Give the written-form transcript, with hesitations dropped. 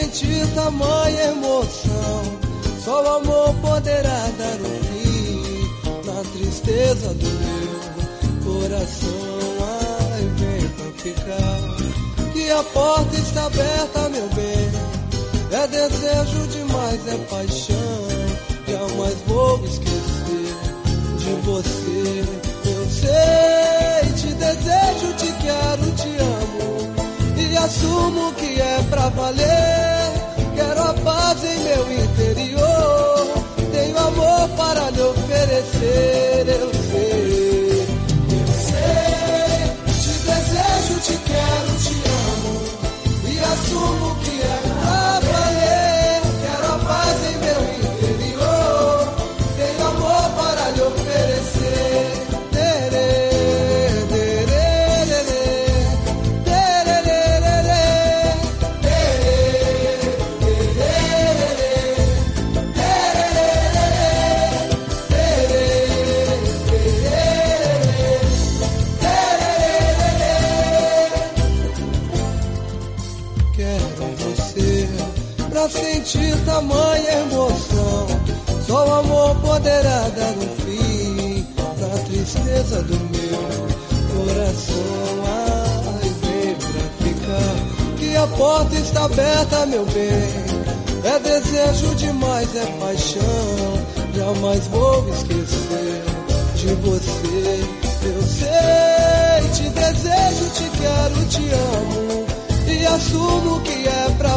sentir tamanha emoção, só o amor poderá dar um fim na tristeza do meu coração. Ai, vem pra ficar, que a porta está aberta, meu bem. É desejo demais, é paixão, jamais vou esquecer de você. Eu sei, te desejo, te quero, te amo, e assumo que é pra valer. Quero a paz em meu interior, tenho amor para lhe oferecer. Eu sei, te desejo, te quero, te amo, e assumo que é pra valer. Quero a paz em meu interior, tenho amor para lhe oferecer. Pra sentir tamanha emoção, só o amor poderá dar um fim na tristeza do meu coração. Ai, vem pra ficar, que a porta está aberta, meu bem. É desejo demais, é paixão, jamais vou esquecer de você. Eu sei, te desejo, te quero, te amo, e assumo que é pra